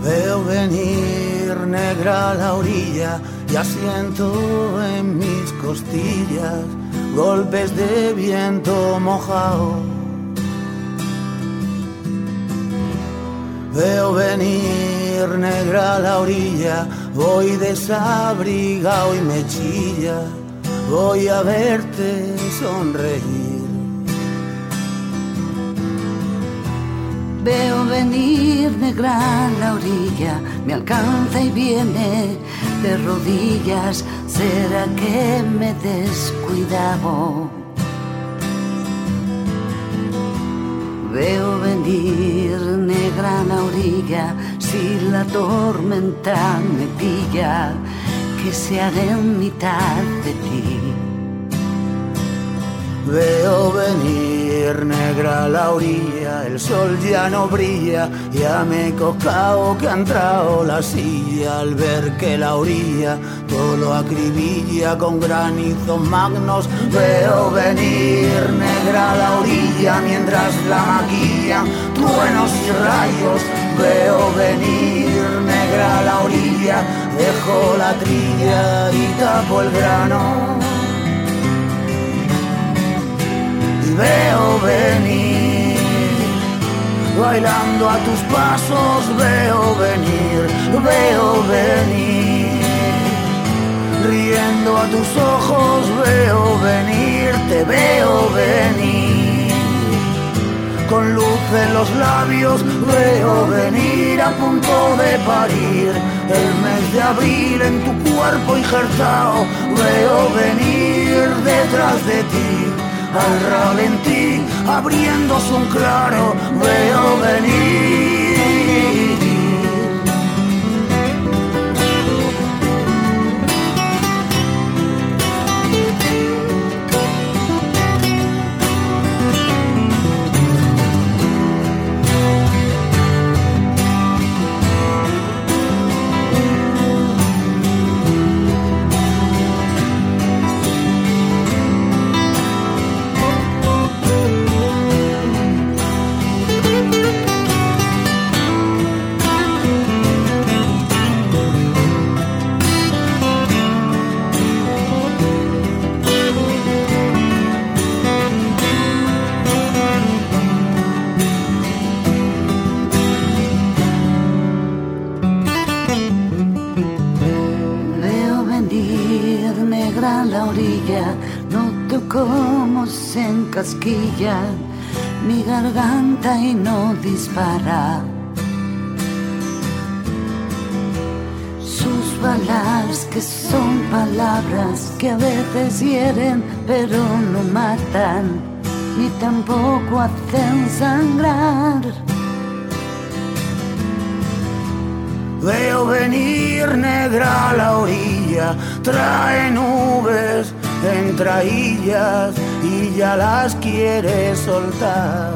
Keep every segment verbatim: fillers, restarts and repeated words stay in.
Veo venir negra la orilla, ya siento en mis costillas golpes de viento mojado. Veo venir negra la orilla, voy desabrigado y me chilla, voy a verte sonreír. Veo venir negra la orilla, me alcanza y viene de rodillas. ¿Será que me he descuidado? Veo venir negra la orilla, si la tormenta me pilla, que se haga en mitad de ti. Veo venir negra la orilla, el sol ya no brilla, ya me he cocao que ha entrado la silla al ver que la orilla todo lo acribilla con granizos magnos. Veo venir negra la orilla mientras la maquillan truenos y rayos. Veo venir negra la orilla, dejo la trilla y tapo el grano. Veo venir, bailando a tus pasos, veo venir, veo venir, riendo a tus ojos, veo venir, te veo venir, con luz en los labios, veo venir a punto de parir, el mes de abril en tu cuerpo injertado, veo venir detrás de ti. Al ralentí, abriéndose un claro, veo venir. La orilla, noto cómo se encasquilla mi garganta y no dispara. Sus balas que son palabras que a veces hieren pero no matan, ni tampoco hacen sangrar. Veo venir negra la orilla, trae nubes en traillas y ya las quiere soltar.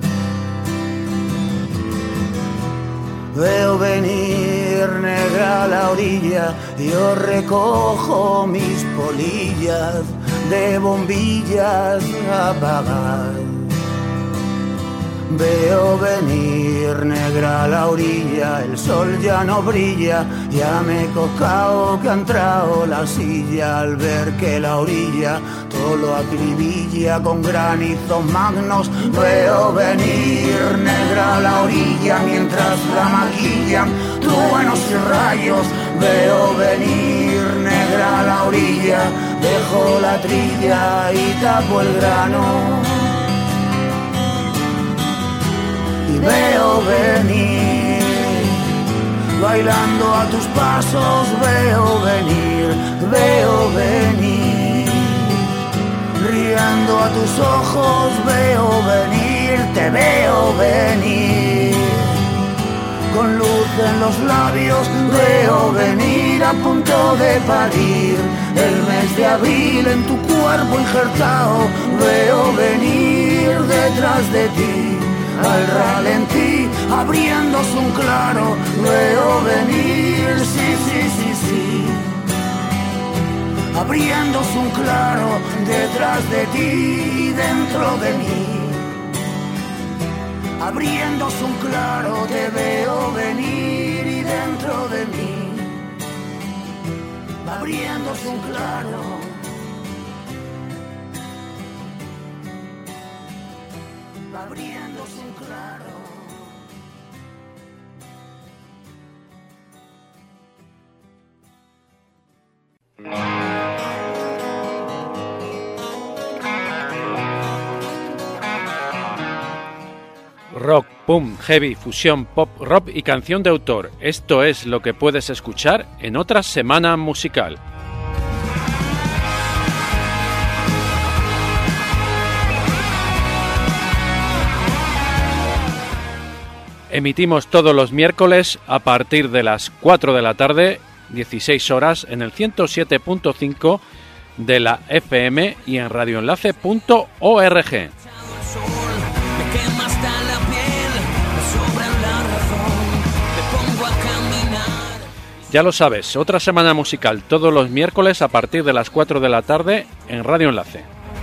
Veo venir negra la orilla, yo recojo mis polillas de bombillas a apagar. Veo venir negra la orilla, el sol ya no brilla, ya me he cocao que ha entrado la silla al ver que la orilla todo lo acribilla con granizos magnos. Veo venir negra la orilla mientras la maquillan truenos y rayos. Veo venir negra la orilla, dejo la trilla y tapo el grano. Y veo venir, bailando a tus pasos, veo venir, veo venir, riendo a tus ojos, veo venir, te veo venir, con luz en los labios, veo venir a punto de parir, el mes de abril en tu cuerpo injertado, veo venir detrás de ti. Al ralentí, abriéndose un claro, veo venir, sí, sí, sí, sí. Abriéndose un claro detrás de ti, dentro de mí. Abriéndose un claro, te veo venir y abriéndose un claro. Va abriéndose un claro. Rock, punk, heavy, fusión, pop, rock y canción de autor. Esto es lo que puedes escuchar en otra semana musical. Emitimos todos los miércoles a partir de las cuatro de la tarde, dieciséis horas, en el ciento siete punto cinco de la F M y en radioenlace punto org. Ya lo sabes, otra semana musical todos los miércoles a partir de las cuatro de la tarde en Radio Enlace.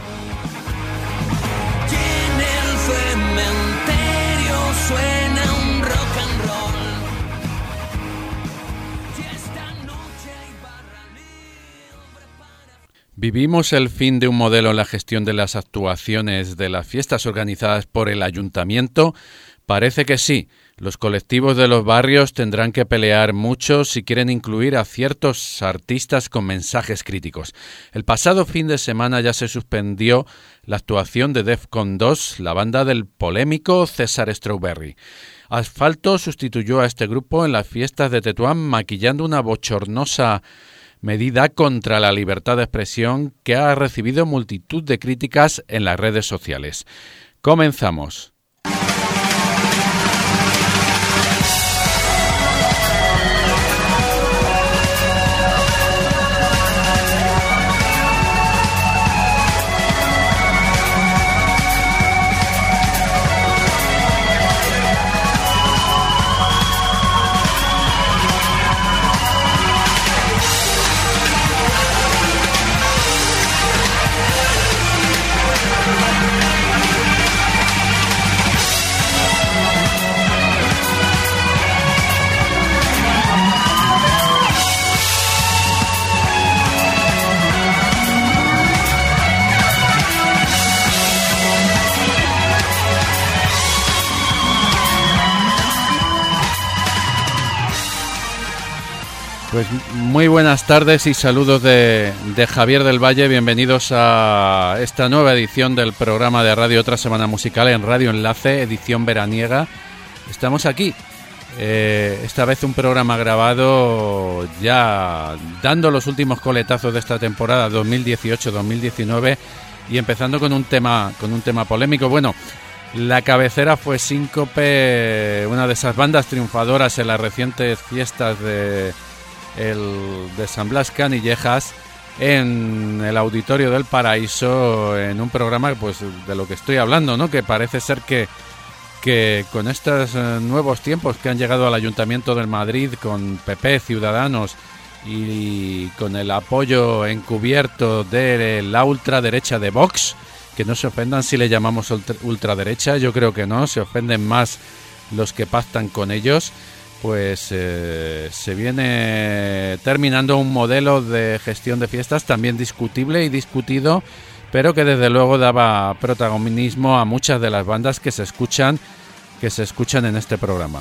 ¿Vivimos el fin de un modelo en la gestión de las actuaciones de las fiestas organizadas por el ayuntamiento? Parece que sí. Los colectivos de los barrios tendrán que pelear mucho si quieren incluir a ciertos artistas con mensajes críticos. El pasado fin de semana ya se suspendió la actuación de Defcon dos, la banda del polémico César Strawberry. Asfalto sustituyó a este grupo en las fiestas de Tetuán, maquillando una bochornosa medida contra la libertad de expresión que ha recibido multitud de críticas en las redes sociales. Comenzamos. Pues muy buenas tardes y saludos de, de Javier del Valle. Bienvenidos a esta nueva edición del programa de radio Otra Semana Musical en Radio Enlace, edición veraniega. Estamos aquí, eh, esta vez un programa grabado ya dando los últimos coletazos de esta temporada dos mil dieciocho dos mil diecinueve y empezando con un tema, con un tema polémico. Bueno, la cabecera fue Síncope, una de esas bandas triunfadoras en las recientes fiestas de... el de San Blas Canillejas, en el Auditorio del Paraíso, en un programa pues de lo que estoy hablando, ¿no? Que parece ser que, que con estos eh, nuevos tiempos que han llegado al Ayuntamiento de Madrid, con P P, Ciudadanos y con el apoyo encubierto de la ultraderecha de Vox, que no se ofendan si le llamamos ultra, ultraderecha, yo creo que no, se ofenden más los que pactan con ellos. Pues eh, se viene terminando un modelo de gestión de fiestas también discutible y discutido, pero que desde luego daba protagonismo a muchas de las bandas que se escuchan, que se escuchan en este programa.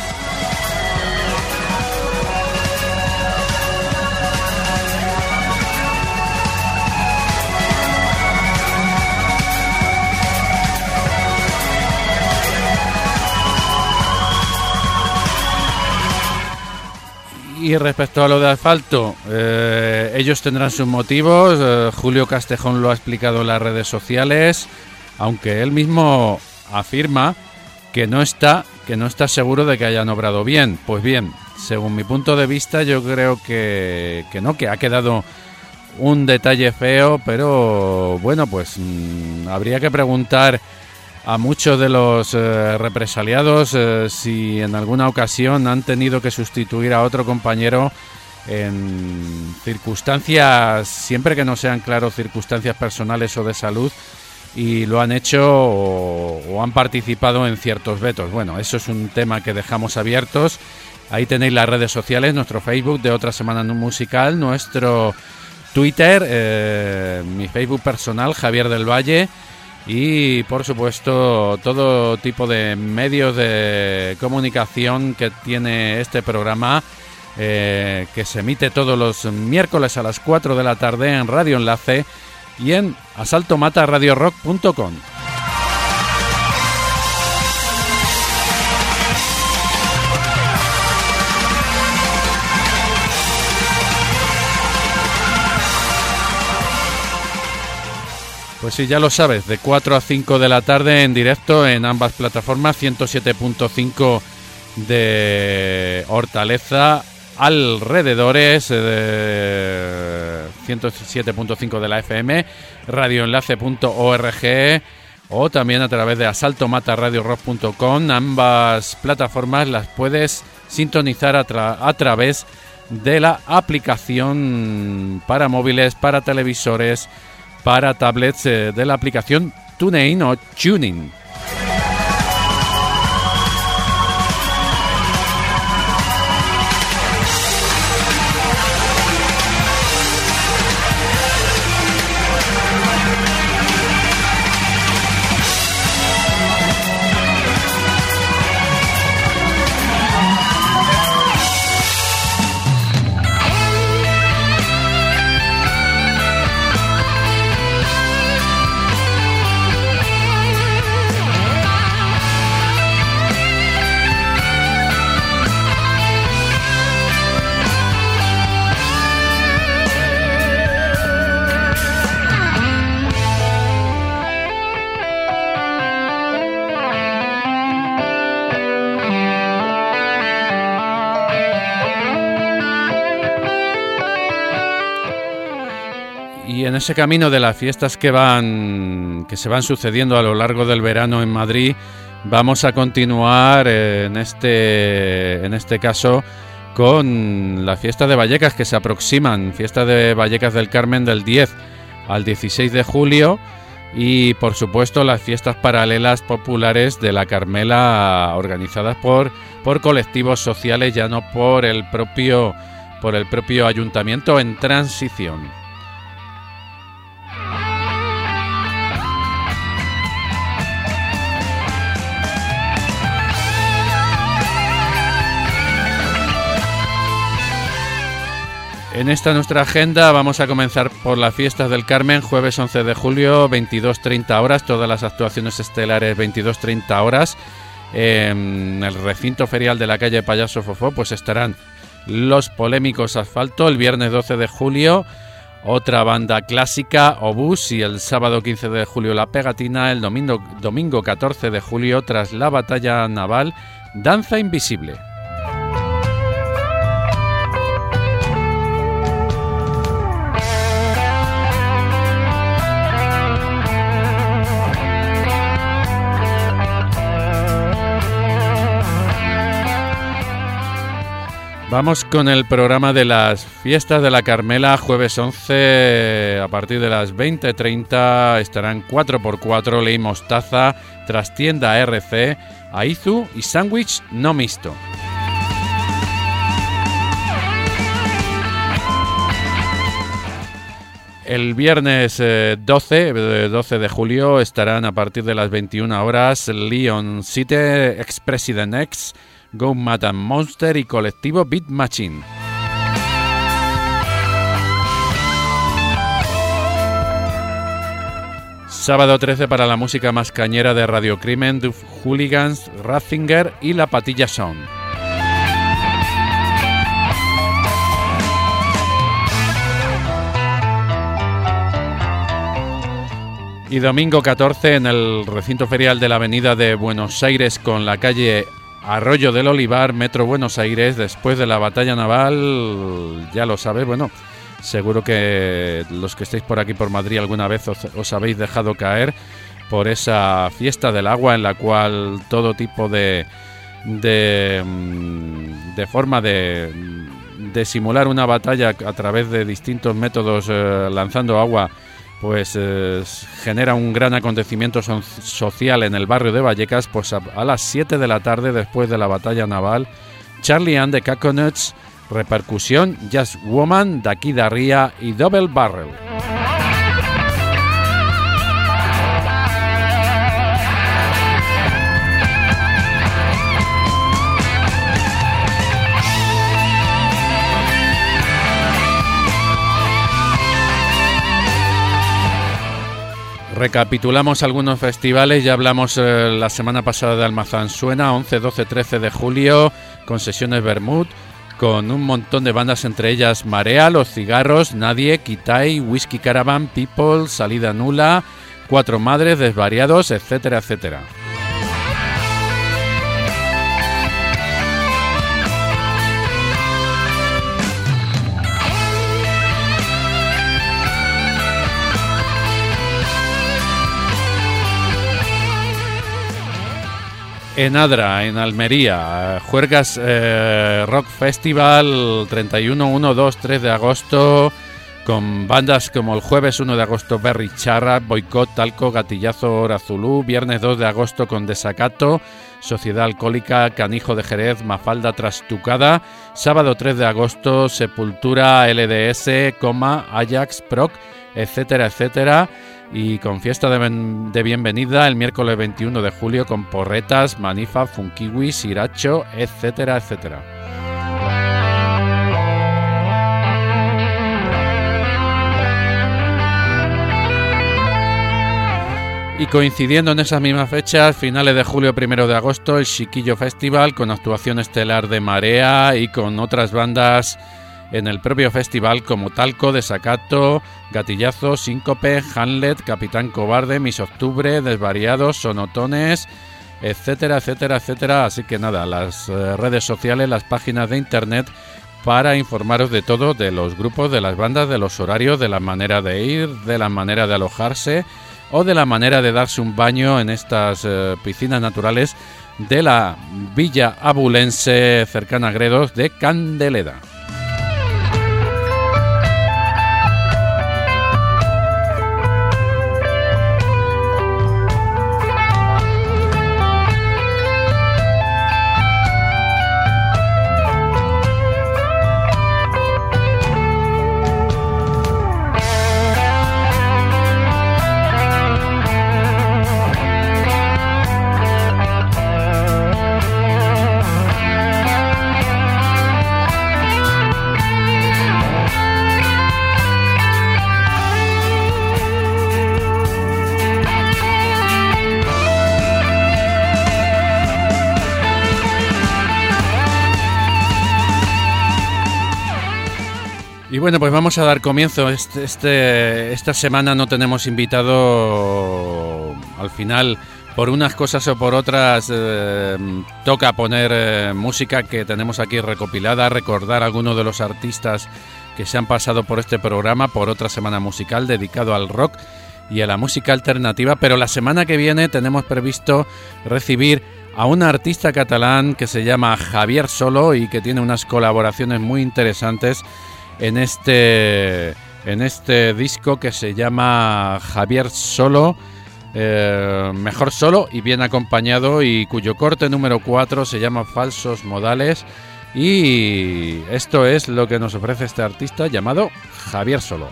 Y respecto a lo de Asfalto, eh, ellos tendrán sus motivos. eh, Julio Castejón lo ha explicado en las redes sociales, aunque él mismo afirma que no está, que no está seguro de que hayan obrado bien. Pues bien, según mi punto de vista, yo creo que, que no, que ha quedado un detalle feo, pero bueno, pues mmm, habría que preguntar a muchos de los eh, represaliados eh, si en alguna ocasión han tenido que sustituir a otro compañero en circunstancias, siempre que no sean, claro, circunstancias personales o de salud, y lo han hecho o, o han participado en ciertos vetos. Bueno, eso es un tema que dejamos abiertos Ahí tenéis las redes sociales, nuestro Facebook de Otra Semana Musical, nuestro Twitter, eh, mi Facebook personal, Javier del Valle, y por supuesto todo tipo de medios de comunicación que tiene este programa, eh, que se emite todos los miércoles a las cuatro de la tarde en Radio Enlace y en asalto mata radio rock punto com. Pues sí, ya lo sabes, de cuatro a cinco de la tarde en directo en ambas plataformas, ciento siete punto cinco de Hortaleza, alrededores, de ciento siete punto cinco de la F M, radioenlace punto org o también a través de asalto mata radio rock punto com. Ambas plataformas las puedes sintonizar a, tra- a través de la aplicación para móviles, para televisores, para tablets eh, de la aplicación TuneIn o Tuning. Y en ese camino de las fiestas que van que se van sucediendo a lo largo del verano en Madrid, vamos a continuar en este en este caso con la fiesta de Vallecas que se aproximan, fiesta de Vallecas del Carmen del diez al dieciséis de julio, y por supuesto las fiestas paralelas populares de la Carmela organizadas por por colectivos sociales, ya no por el propio por el propio ayuntamiento en transición. En esta nuestra agenda vamos a comenzar por las fiestas del Carmen, jueves once de julio, veintidós treinta horas, todas las actuaciones estelares veintidós treinta horas. En el recinto ferial de la calle Payaso Fofó pues estarán Los Polémicos Asfalto, el viernes doce de julio otra banda clásica, Obús, y el sábado quince de julio La Pegatina, el domingo, domingo catorce de julio tras la batalla naval, Danza Invisible. Vamos con el programa de las fiestas de la Carmela, jueves once, a partir de las veinte treinta estarán cuatro por cuatro, Ley Mostaza, Trastienda R C, Aizu y Sándwich No Mixto. El viernes eh, doce, doce de julio estarán a partir de las veintiuna horas Leon City, Ex-President X, Go Mad Monster y colectivo Beat Machine. Sábado trece para la música más cañera de Radio Crimen, Duff Hooligans, Ratzinger y La Patilla Sound. Y domingo catorce en el recinto ferial de la Avenida de Buenos Aires con la calle Arroyo del Olivar, Metro Buenos Aires, después de la batalla naval, ya lo sabes, bueno, seguro que los que estéis por aquí por Madrid alguna vez os, os habéis dejado caer por esa fiesta del agua en la cual todo tipo de de, de forma de, de simular una batalla a través de distintos métodos eh, lanzando agua, pues eh, genera un gran acontecimiento so- social en el barrio de Vallecas. Pues a, a las siete de la tarde, después de la batalla naval, Charlie and the Coconuts, Repercusión, Just Woman, Daqui da Ria y Double Barrel. Recapitulamos algunos festivales, ya hablamos eh, la semana pasada de Almazán Suena, once, doce, trece de julio, con sesiones Bermud, con un montón de bandas, entre ellas Marea, Los Cigarros, Nadie, Kitai, Whisky Caravan, People, Salida Nula, Cuatro Madres, Desvariados, etcétera, etcétera. En Adra, en Almería, Juergas eh, Rock Festival, treinta y uno, uno, dos, tres de agosto, con bandas como el jueves uno de agosto Berry Charra, Boicot, Talco, Gatillazo, Hora Zulú, viernes dos de agosto con Desacato, Sociedad Alcohólica, Canijo de Jerez, Mafalda Trastucada, sábado tres de agosto Sepultura, L D S, Coma, Ajax, Proc, etcétera, etcétera. Y con fiesta de, ben, de bienvenida el miércoles veintiuno de julio con Porretas, Manifa, Funkiwi, Siracho, etcétera, etcétera. Y coincidiendo en esas mismas fechas, finales de julio, primero de agosto, el Chiquillo Festival con actuación estelar de Marea y con otras bandas en el propio festival como Talco, Desacato, Gatillazo, Síncope, Hamlet, Capitán Cobarde, Mis Octubre, Desvariados, Sonotones, etcétera, etcétera, etcétera. Así que nada, las eh, redes sociales, las páginas de internet para informaros de todo, de los grupos, de las bandas, de los horarios, de la manera de ir, de la manera de alojarse o de la manera de darse un baño en estas eh, piscinas naturales de la Villa Abulense cercana a Gredos de Candeleda. Y bueno, pues vamos a dar comienzo. Este, este, esta semana no tenemos invitado. Al final, por unas cosas o por otras, eh, toca poner eh, música que tenemos aquí recopilada, recordar a algunos de los artistas que se han pasado por este programa, por otra semana musical dedicado al rock y a la música alternativa. Pero la semana que viene tenemos previsto recibir a un artista catalán que se llama Javier Solo y que tiene unas colaboraciones muy interesantes en este en este disco que se llama Javier Solo, eh, mejor solo y bien acompañado, y cuyo corte número cuatro se llama Falsos Modales, y esto es lo que nos ofrece este artista llamado Javier Solo.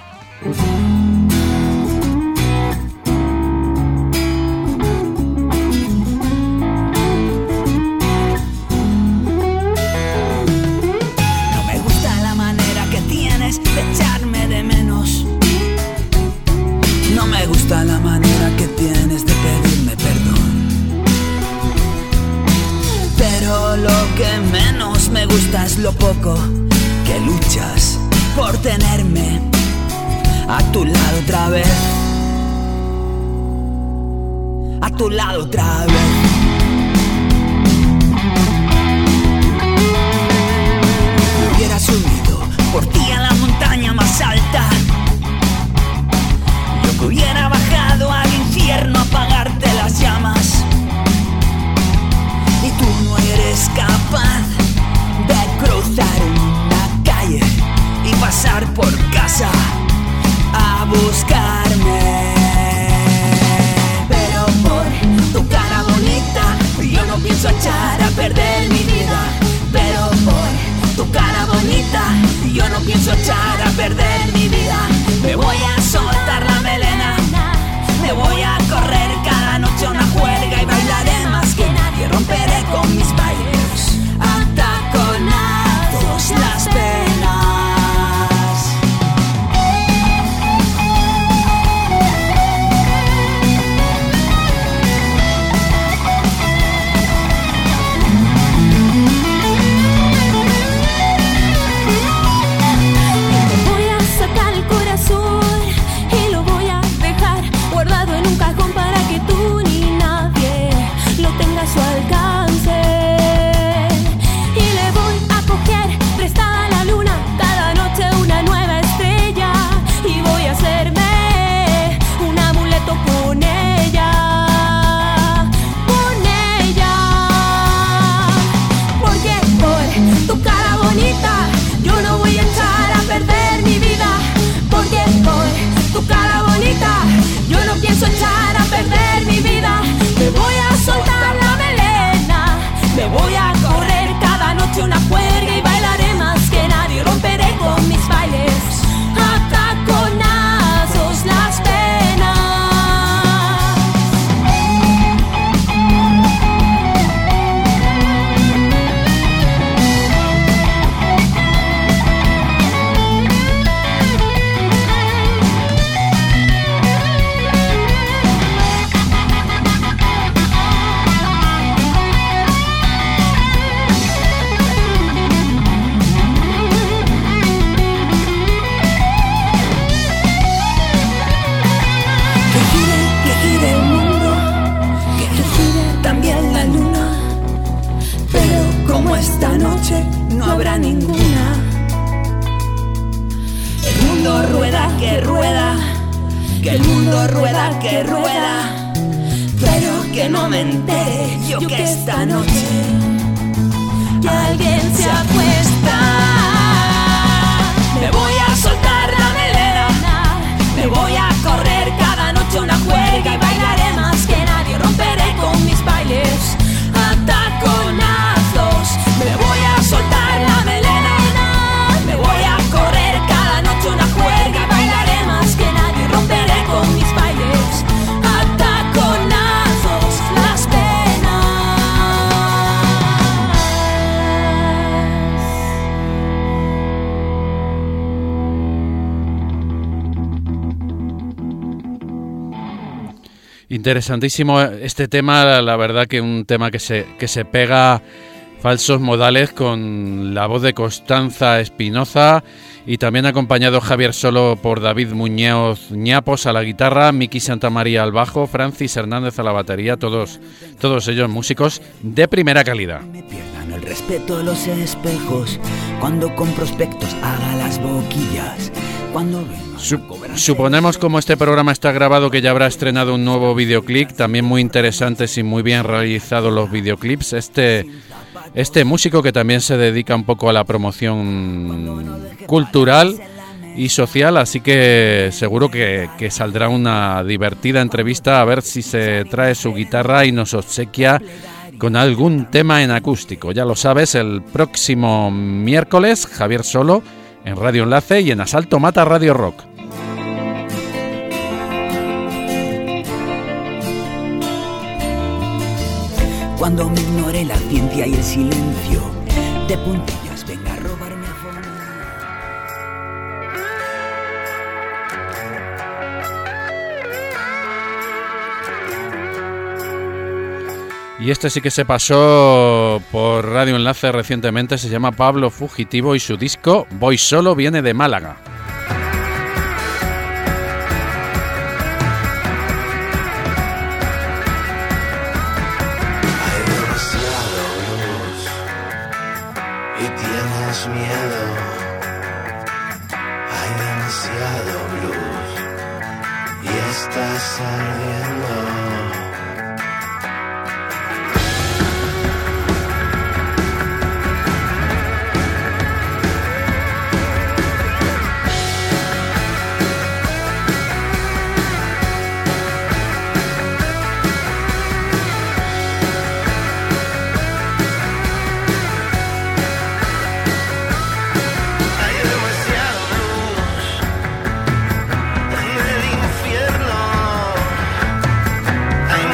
La manera que tienes de pedirme perdón, pero lo que menos me gusta es lo poco que luchas por tenerme a tu lado otra vez, a tu lado otra vez. Me hubiera subido por ti a la montaña más alta, que hubiera bajado al infierno a apagarte las llamas, y tú no eres capaz de cruzar una calle y pasar por casa a buscarme. Pero por tu cara bonita noche no habrá ninguna. El mundo rueda que rueda, que el mundo rueda que rueda, pero que no me entere yo que esta noche que alguien se acuesta. Me voy a soltar la melena, me voy a correr cada noche una juerga y bailaré más que nadie, romperé con mis bailes a taconazos. Me voy a soltar la melena, me voy a correr cada noche una juerga y bailaré más que nadie, romperé con mis bailes a taconazos las penas. Interesantísimo este tema, la verdad que un tema que se, que se pega falsos modales con la voz de Constanza Espinoza y también acompañado Javier Solo por David Muñoz Ñapos a la guitarra, Miki Santamaría al bajo, Francis Hernández a la batería, todos, todos ellos músicos de primera calidad. Me pierdan el respeto a los espejos, cuando con prospectos haga las boquillas, cuando Su- Suponemos, como este programa está grabado, que ya habrá estrenado un nuevo videoclip, también muy interesantes y muy bien realizados los videoclips. Este, este músico que también se dedica un poco a la promoción cultural y social, así que seguro que, que saldrá una divertida entrevista, a ver si se trae su guitarra y nos obsequia con algún tema en acústico. Ya lo sabes, el próximo miércoles, Javier Solo en Radio Enlace y en Asalto Mata Radio Rock. Cuando me ignore la ciencia y el silencio, de puntillas venga a robarme a fondo. Y este sí que se pasó por Radio Enlace recientemente, se llama Pablo Fugitivo y su disco Voy Solo viene de Málaga. Hay demasiado luz y tienes miedo. Hay demasiado blues y estás ardiendo. Hay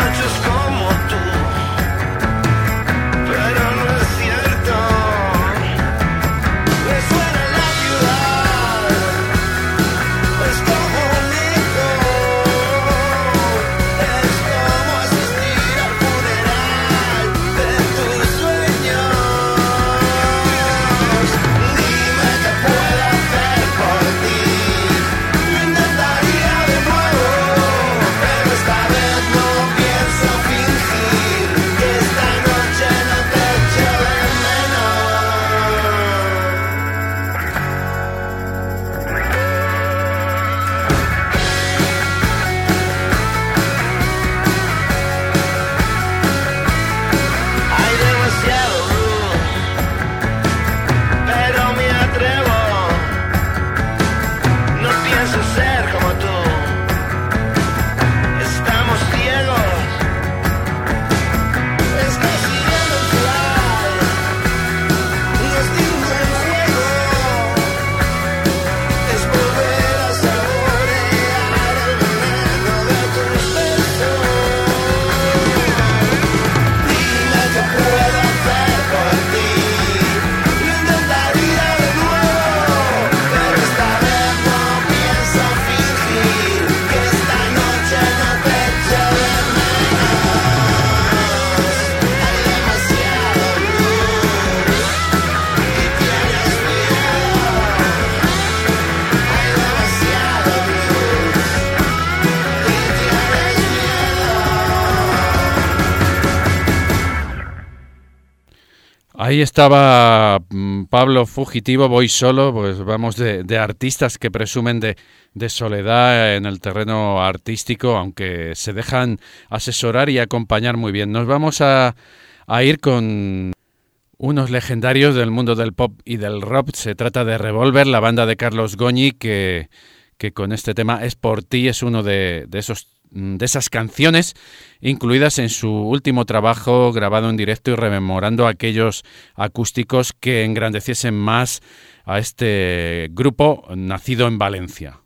Ahí estaba Pablo Fugitivo, Voy Solo, pues vamos de, de artistas que presumen de, de soledad en el terreno artístico, aunque se dejan asesorar y acompañar muy bien. Nos vamos a, a ir con unos legendarios del mundo del pop y del rock. Se trata de Revolver, la banda de Carlos Goñi, que, que con este tema Es por ti es uno de, de esos de esas canciones incluidas en su último trabajo grabado en directo y rememorando aquellos acústicos que engrandeciesen más a este grupo nacido en Valencia.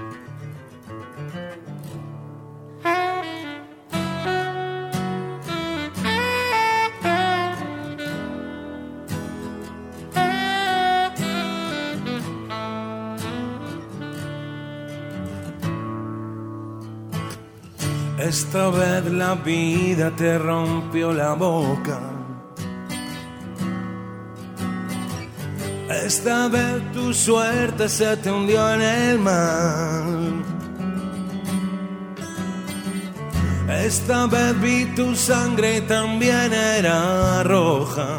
Esta vez la vida te rompió la boca. Esta vez tu suerte se te hundió en el mar. Esta vez vi tu sangre y también era roja.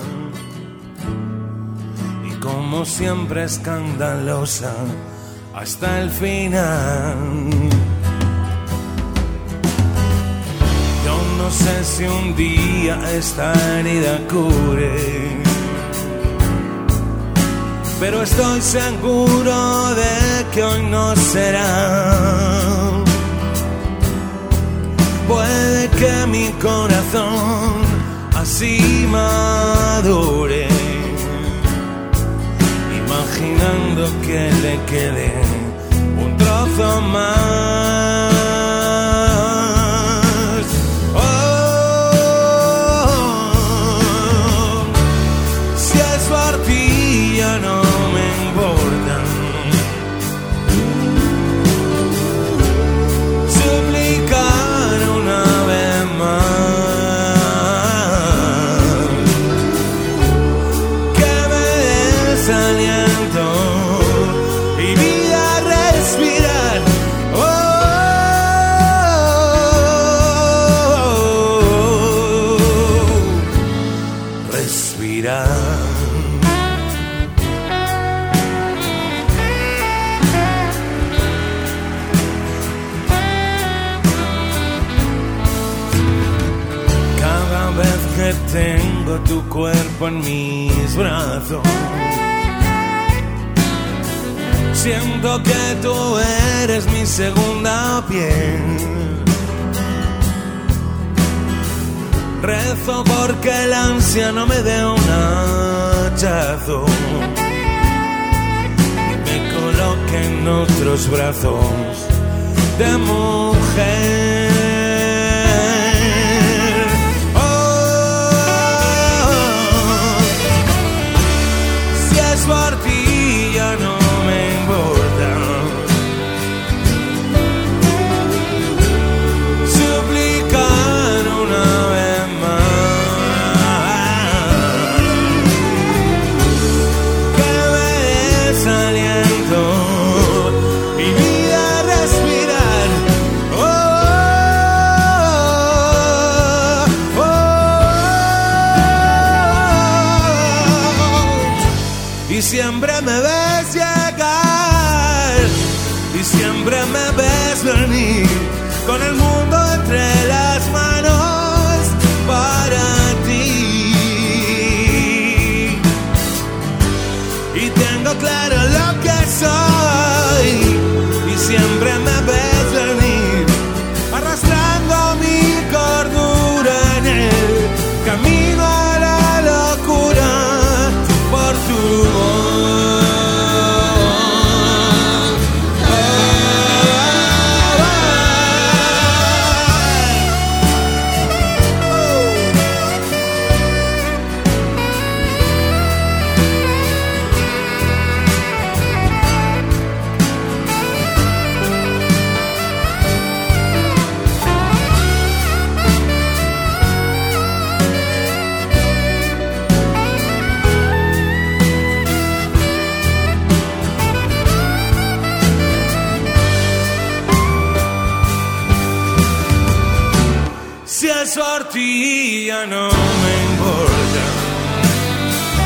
Y como siempre escandalosa hasta el final. No sé si un día esta herida cure, pero estoy seguro de que hoy no será. Puede que mi corazón así madure, imaginando que le quede un trozo más. No me importa suplicar una vez más que me des aliento y vida a respirar. Oh, oh, oh, oh. Respirar. Que tengo tu cuerpo en mis brazos, siento que tú eres mi segunda piel. Rezo porque el ansia no me dé un hachazo y me coloque en otros brazos de mujer. Por ti ya no me importa suplicar una vez más que me des aliento y vida a respirar. Oh, oh, oh, oh. Y siempre me ves llegar y siempre me ves venir con el mundo entre las manos para ti. Y tengo claro lo que soy y siempre me ves venir arrastrando mi cordura en el camino a la locura por tu voz. Si es por ti ya no me importa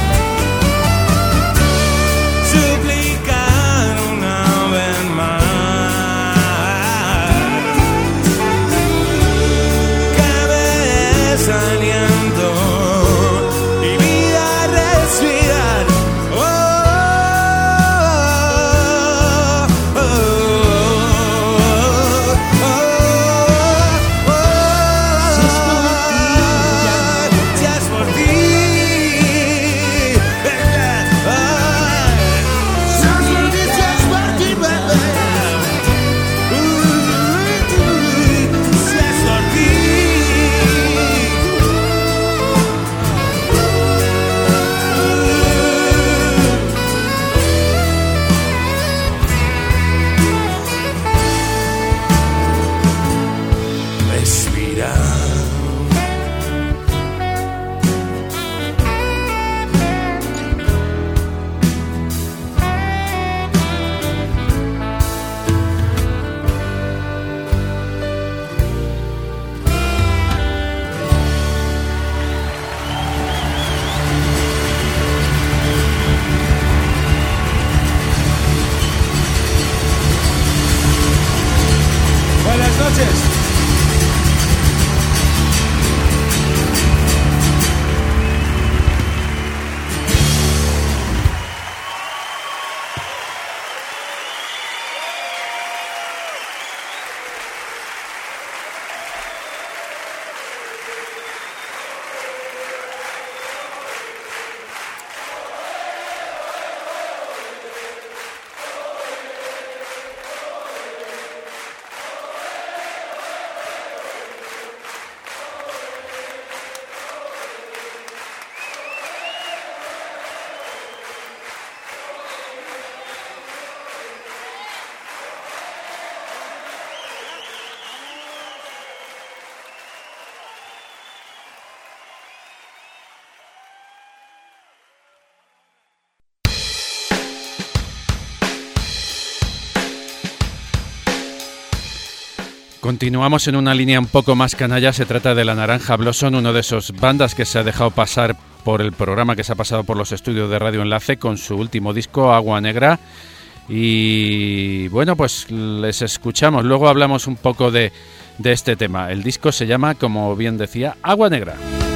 Continuamos en una línea un poco más canalla. Se trata de La Naranja Blossom, uno de esos bandas que se ha dejado pasar por el programa, que se ha pasado por los estudios de Radio Enlace con su último disco, Agua Negra. Y bueno, pues les escuchamos. Luego hablamos un poco de, de este tema. El disco se llama, como bien decía, Agua Negra.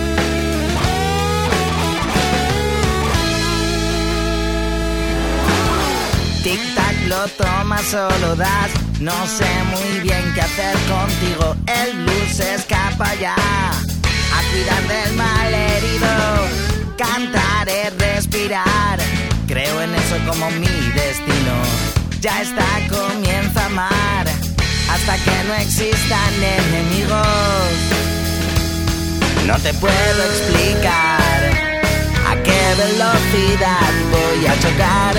Tic-tac, lo tomas, solo das. No sé muy bien qué hacer contigo. El blues se escapa ya. A cuidar del mal herido. Cantar es respirar. Creo en eso como mi destino. Ya está, comienza a amar. Hasta que no existan enemigos. No te puedo explicar a qué velocidad voy a chocar.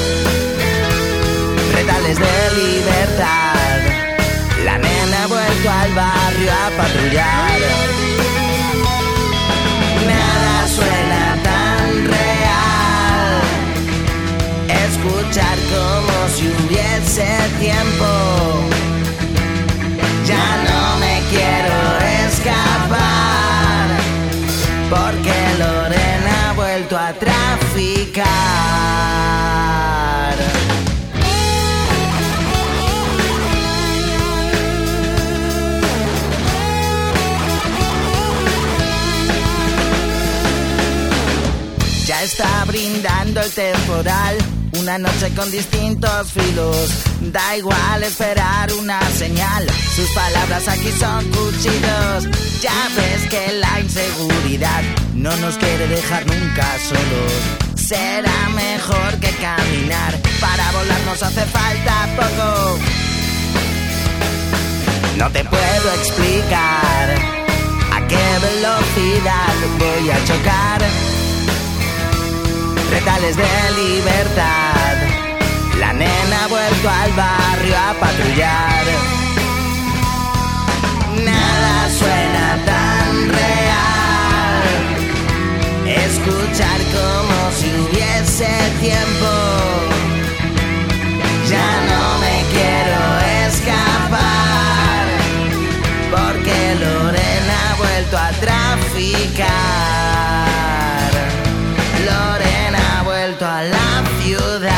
Retales de libertad. La nena ha vuelto al barrio a patrullar. Nada suena tan real. Escuchar como si hubiese tiempo. Ya no me quiero escapar, porque Lorena ha vuelto a traficar. Ya está brindando el temporal, una noche con distintos filos. Da igual esperar una señal, sus palabras aquí son cuchillos. Ya ves que la inseguridad no nos quiere dejar nunca solos. Será mejor que caminar, para volar nos hace falta poco. No te puedo explicar a qué velocidad voy a chocar. Retales de libertad. La nena ha vuelto al barrio a patrullar. Nada suena tan real. Escuchar como si hubiese tiempo. Ya no me quiero escapar, porque Lorena ha vuelto a traficar. Lorena ha vuelto a la ciudad.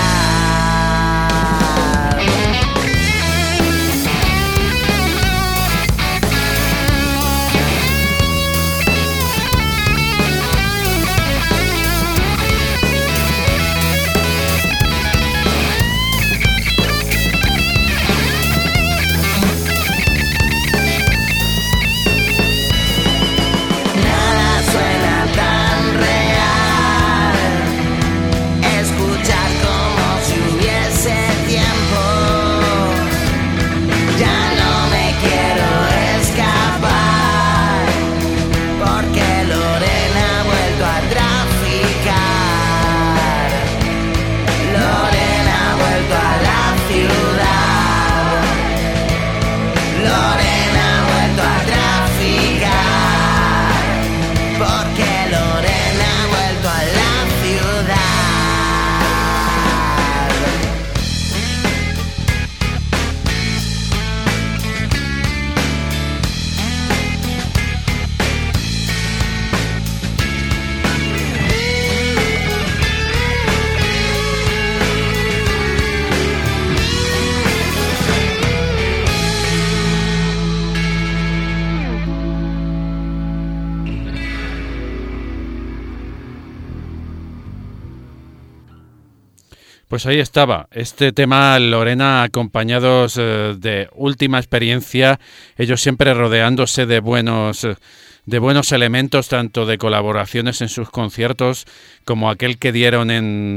Pues ahí estaba, este tema, Lorena, acompañados eh, de Última Experiencia, ellos siempre rodeándose de buenos, eh, de buenos elementos, tanto de colaboraciones en sus conciertos, como aquel que dieron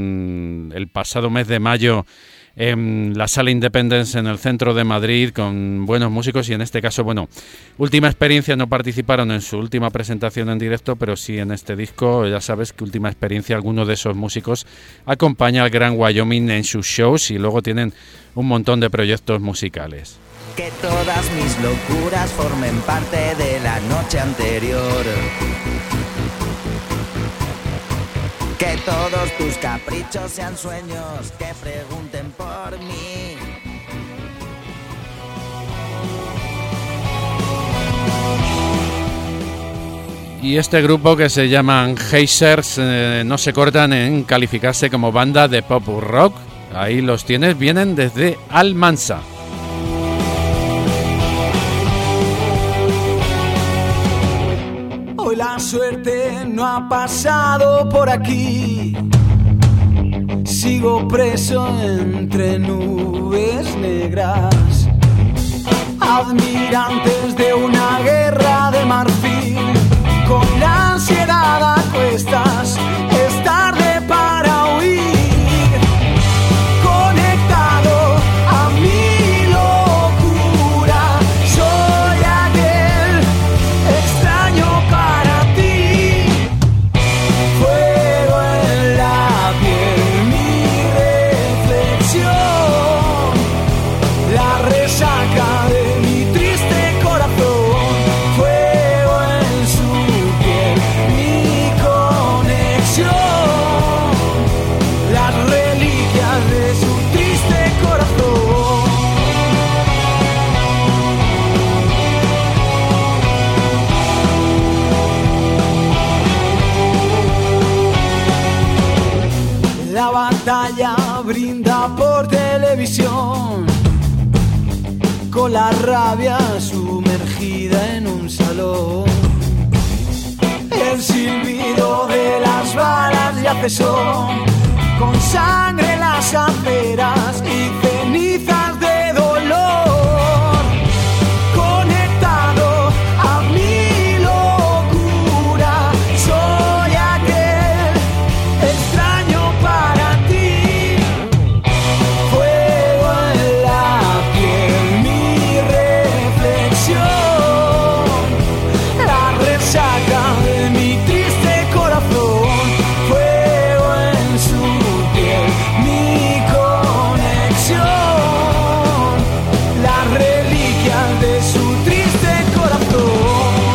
en el pasado mes de mayo en la Sala Independence en el centro de Madrid, con buenos músicos. Y en este caso, bueno, Última Experiencia no participaron en su última presentación en directo, pero sí en este disco. Ya sabes que Última Experiencia, alguno de esos músicos acompaña al Gran Wyoming en sus shows, y luego tienen un montón de proyectos musicales. Que todas mis locuras formen parte de la noche anterior. Que todos tus caprichos sean sueños, que pregunten por mí. Y este grupo, que se llaman Hazers, eh, no se cortan en calificarse como banda de pop rock. Ahí los tienes, vienen desde Almansa. Hoy la suerte no ha pasado por aquí. Sigo preso entre nubes negras, admirantes de una guerra de marfil. Con la ansiedad a cuestas, es tarde para huir. Conectado a mi locura, soy aquel extraño para ti. Fuego en la piel, mi reflexión, la resaca de mi triste corazón. Fuego en su piel, mi conexión, las reliquias de su triste corazón. La batalla brinda por televisión, con la rabia sumergida en un salón. El silbido de las balas ya cesó, con sangre en las aceras y cenizas de dolor. Conectado a mi locura, soy aquel extraño para ti. Fuego en la piel, mi reflexión, la resaca de mi triste corazón. Fuego en su piel, mi conexión, las reliquias de su triste corazón.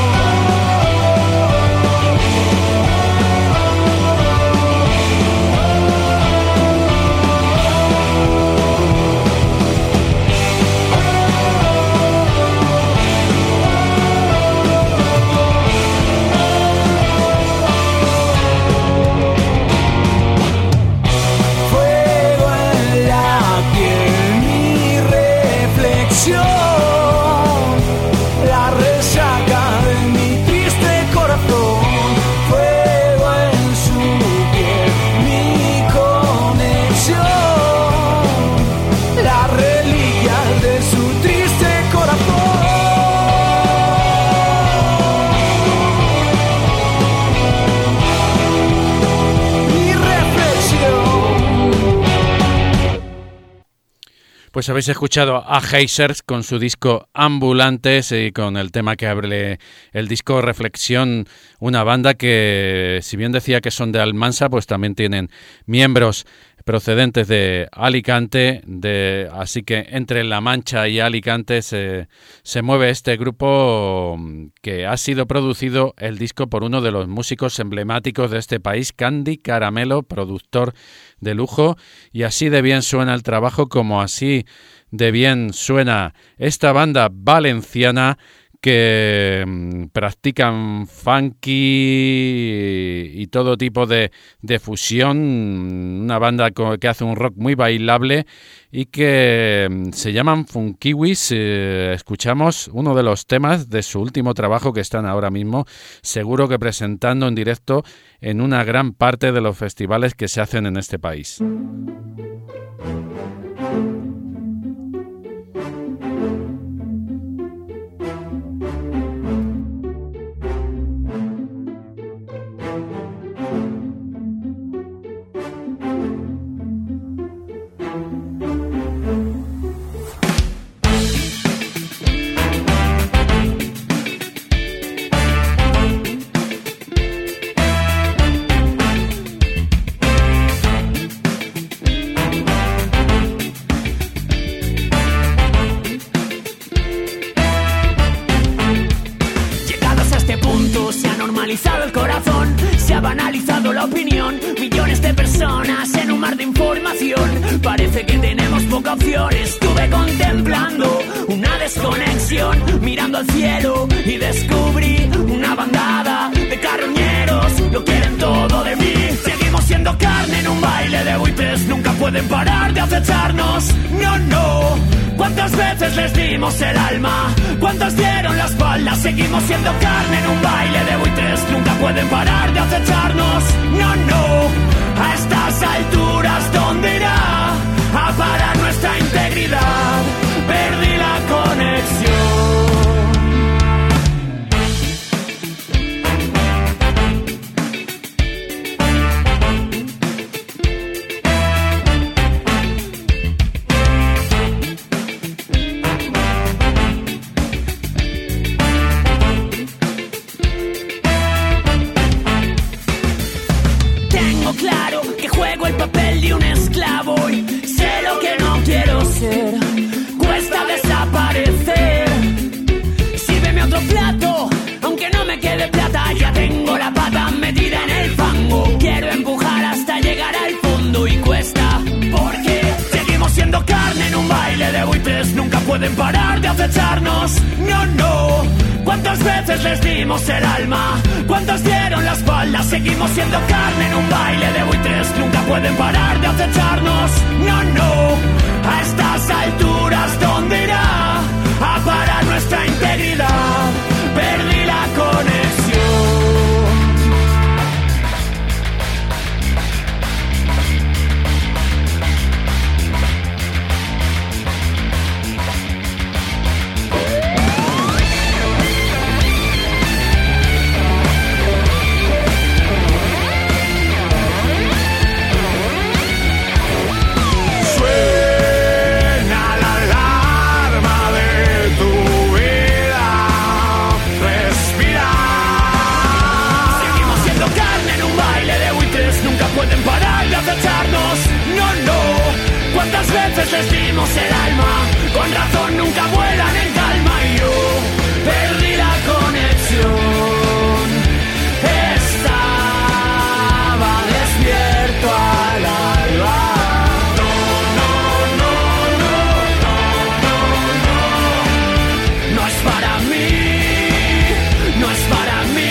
Fuego en la piel, mi reflexión, la resaca de mi triste corazón. Fuego en su piel, mi conexión, las reliquias de su triste corazón. Mi reflexión. Pues habéis escuchado a Hazers con su disco Ambulantes y con el tema que abre el disco Reflexión, una banda que, si bien decía que son de Almansa, pues también tienen miembros procedentes de Alicante, de, así que entre La Mancha y Alicante se, se mueve este grupo, que ha sido producido el disco por uno de los músicos emblemáticos de este país, Candy Caramelo, productor de lujo, y así de bien suena el trabajo, como así de bien suena esta banda valenciana que mm, practican funky y, y todo tipo de, de fusión, una banda co- que hace un rock muy bailable y que mm, se llaman Funkiwis. Eh, escuchamos uno de los temas de su último trabajo que están ahora mismo, seguro que presentando en directo en una gran parte de los festivales que se hacen en este país. El corazón, se ha banalizado la opinión. Millones de personas en un mar de información. Parece que tenemos poca opción. Estuve contemplando una desconexión, mirando al cielo y descubrí una bandada de todo de mí. Seguimos siendo carne en un baile de buitres, nunca pueden parar de acecharnos. No, no. ¿Cuántas veces les dimos el alma? ¿Cuántos dieron la espalda? Seguimos siendo carne en un baile de buitres, nunca pueden parar de acecharnos. No, no. A estas alturas, ¿dónde irá a parar nuestra integridad? Perdí la conexión. Claro que juego el papel de un esclavo y sé lo que no quiero ser. Cuesta desaparecer. Sírveme otro plato, aunque no me quede plata. Ya tengo la pata metida en el fango. Quiero empujar hasta llegar al fondo y cuesta, porque seguimos siendo carne en un baile de buitres, nunca pueden parar de acecharnos. No, no. ¿Cuántas veces les dimos el alma? ¿Cuántos dieron la espalda? Seguimos siendo carne en un baile de buitres, nunca pueden parar de acecharnos. No, no. A estas alturas, ¿dónde irá a parar nuestra integridad? Perdí la conexión. Pueden parar de acecharnos, no, no. ¿Cuántas veces les dimos el alma? Con razón nunca vuelan en calma y yo perdí la conexión. Estaba despierto al alba. No, no, no, no, no, no, no. No es para mí, no es para mí.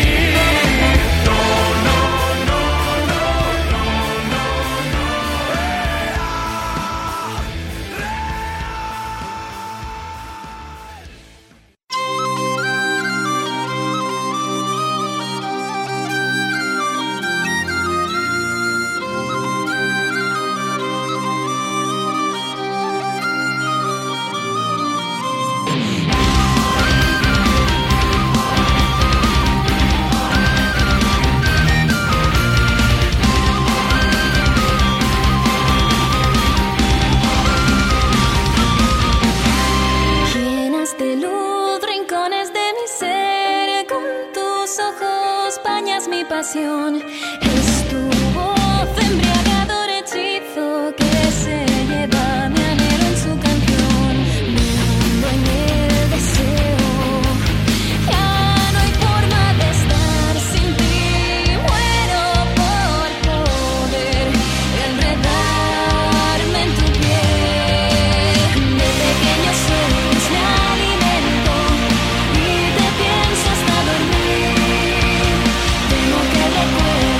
Es tu voz embriagador hechizo que se lleva mi anhelo en su canción. Me hundo en el deseo, ya no hay forma de estar sin ti. Muero por poder enredarme en tu piel. De pequeños sueños me alimento y te pienso hasta dormir. Tengo que recuerdo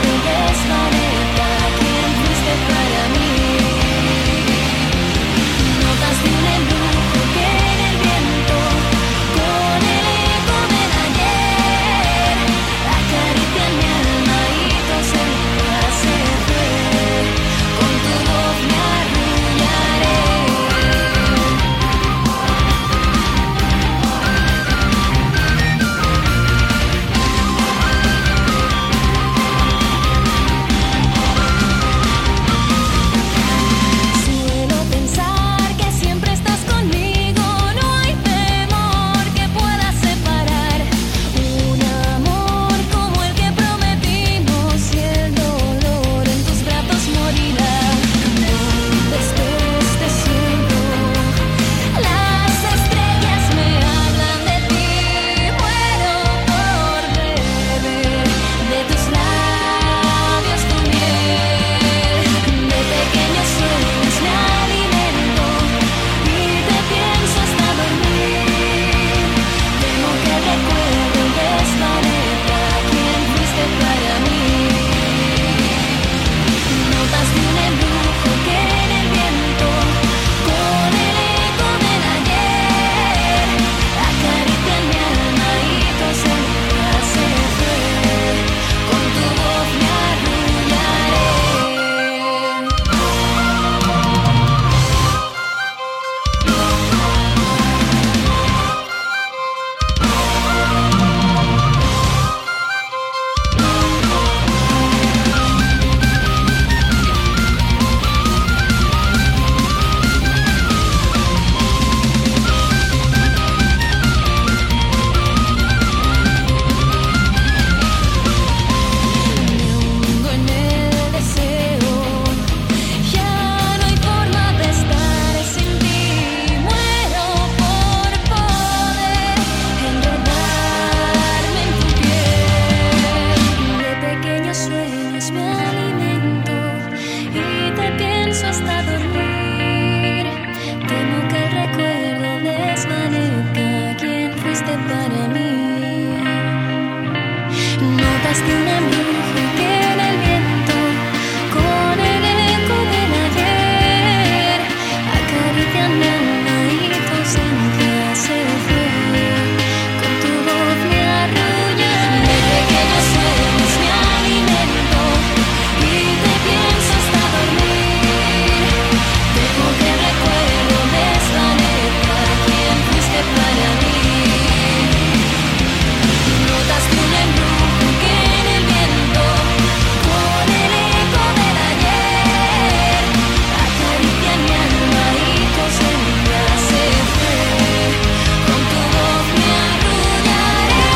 pienso hasta dormir. Temo que el recuerdo desvanezca quién fuiste para mí. Notas de un embrujo que en el viento, con el eco del ayer, acaricia mi alma y tu ausencia se fue. Con tu voz me arrulla. De pequeños sueños me alimento y te pienso hasta dormir. Dejo que el recuerdo desvanezca quién fuiste para mí. Notas de un embrujo que en el viento, con el eco del ayer, acaricia mi alma y tu ausencia se fue. Con tu voz me arrullaré.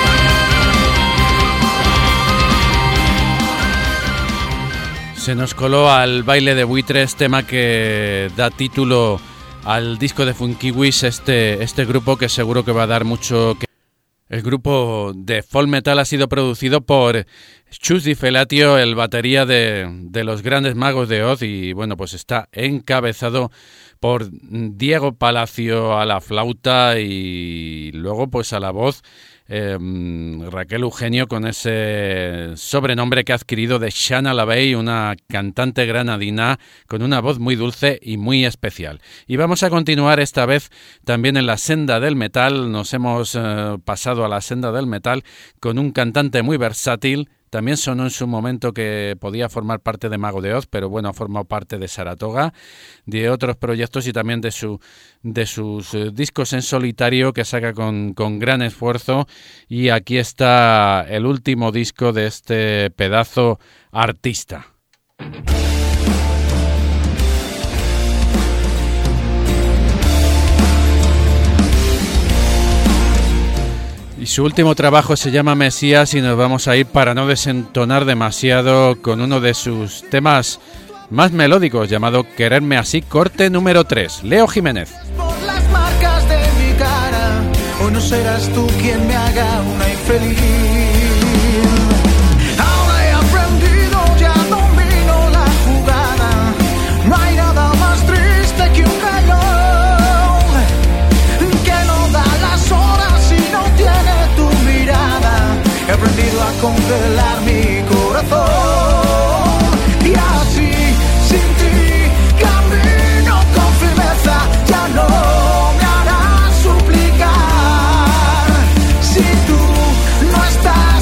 Se nos coló al baile de buitres, tema que da título al disco de Funkiwis, este, este grupo que seguro que va a dar mucho que... El grupo de folk metal ha sido producido por Chus Di Felatio, el batería de, de los Grandes Magos de Oz, y bueno, pues está encabezado por Diego Palacio a la flauta y luego pues a la voz eh, Raquel Eugenio, con ese sobrenombre que ha adquirido de Shana Lavey, una cantante granadina con una voz muy dulce y muy especial. Y vamos a continuar esta vez también en la senda del metal. Nos hemos eh, pasado a la senda del metal con un cantante muy versátil. También sonó en su momento que podía formar parte de Mago de Oz, pero bueno, ha formado parte de Saratoga, de otros proyectos y también de su de sus eh, discos en solitario que saca con, con gran esfuerzo. Y aquí está el último disco de este pedazo artista. Y su último trabajo se llama Mesías y nos vamos a ir, para no desentonar demasiado, con uno de sus temas más melódicos llamado Quererme Así, corte número tres. Leo Jiménez. Por las marcas de mi cara, hoy no serás tú quien me haga una infeliz. Ahora he aprendido, ya domino la jugada. No hay nada más triste que un gallo que no da las horas y no tiene tu mirada. He aprendido a congelar mi corazón y así sin ti camino con firmeza. Ya no me harás suplicar si tú no estás.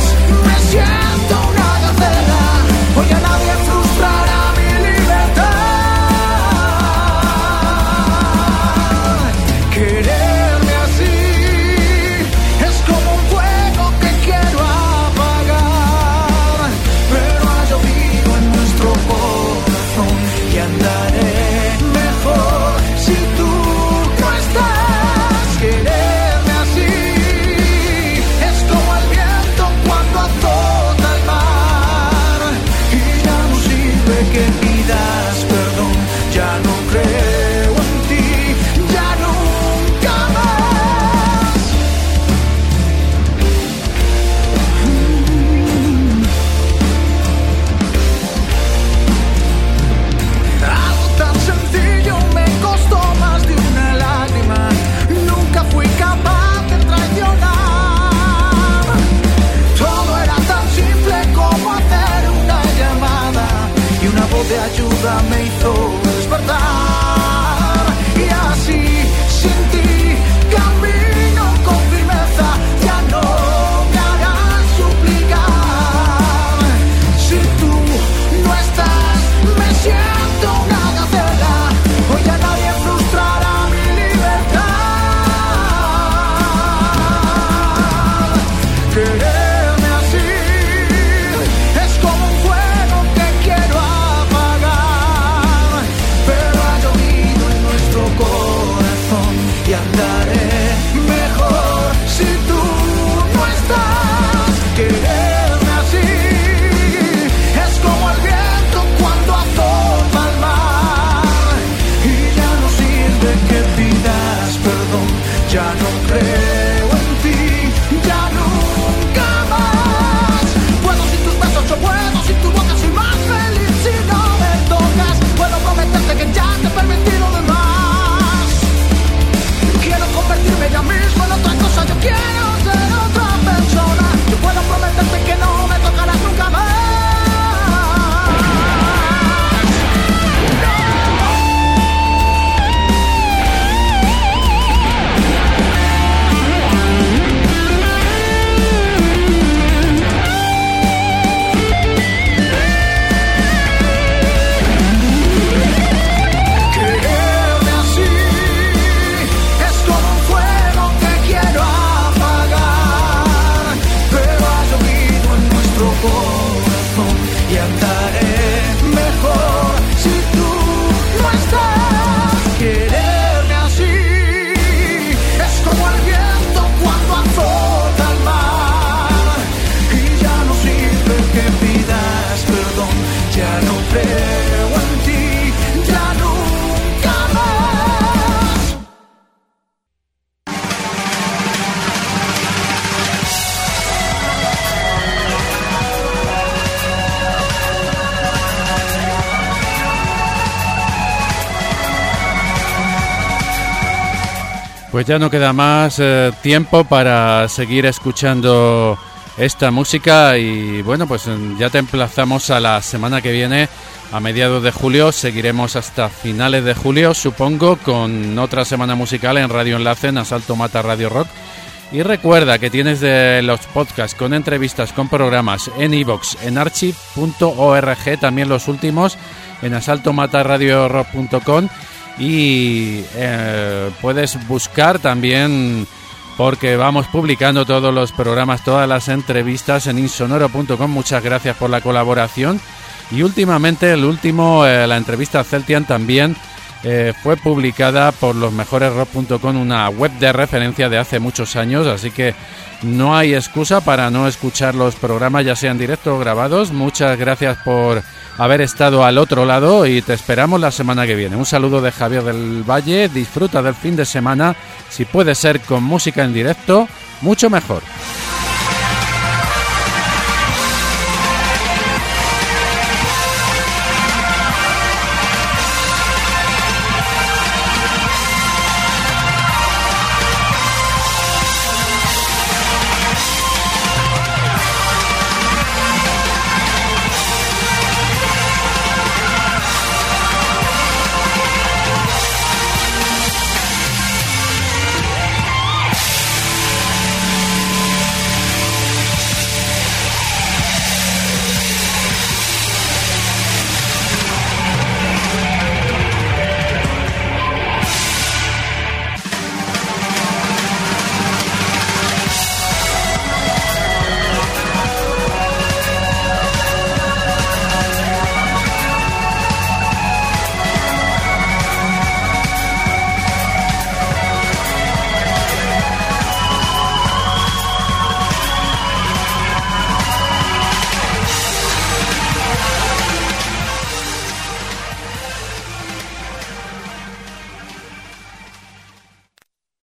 Pues ya no queda más eh, tiempo para seguir escuchando esta música y bueno, pues ya te emplazamos a la semana que viene, a mediados de julio. Seguiremos hasta finales de julio, supongo, con otra semana musical en Radio Enlace, en Asalto Mata Radio Rock. Y recuerda que tienes de los podcasts con entrevistas, con programas en iVoox, en archive punto org, también los últimos en asalto mata radio rock punto com. Y eh, puedes buscar también, porque vamos publicando todos los programas, todas las entrevistas en insonoro punto com. Muchas gracias por la colaboración. Y últimamente, el último, eh, la entrevista a Celtian también eh, fue publicada por los mejores rock punto com, una web de referencia de hace muchos años, así que no hay excusa para no escuchar los programas, ya sean directos o grabados. Muchas gracias por haber estado al otro lado y te esperamos la semana que viene. Un saludo de Javier del Valle, disfruta del fin de semana, si puede ser con música en directo, mucho mejor.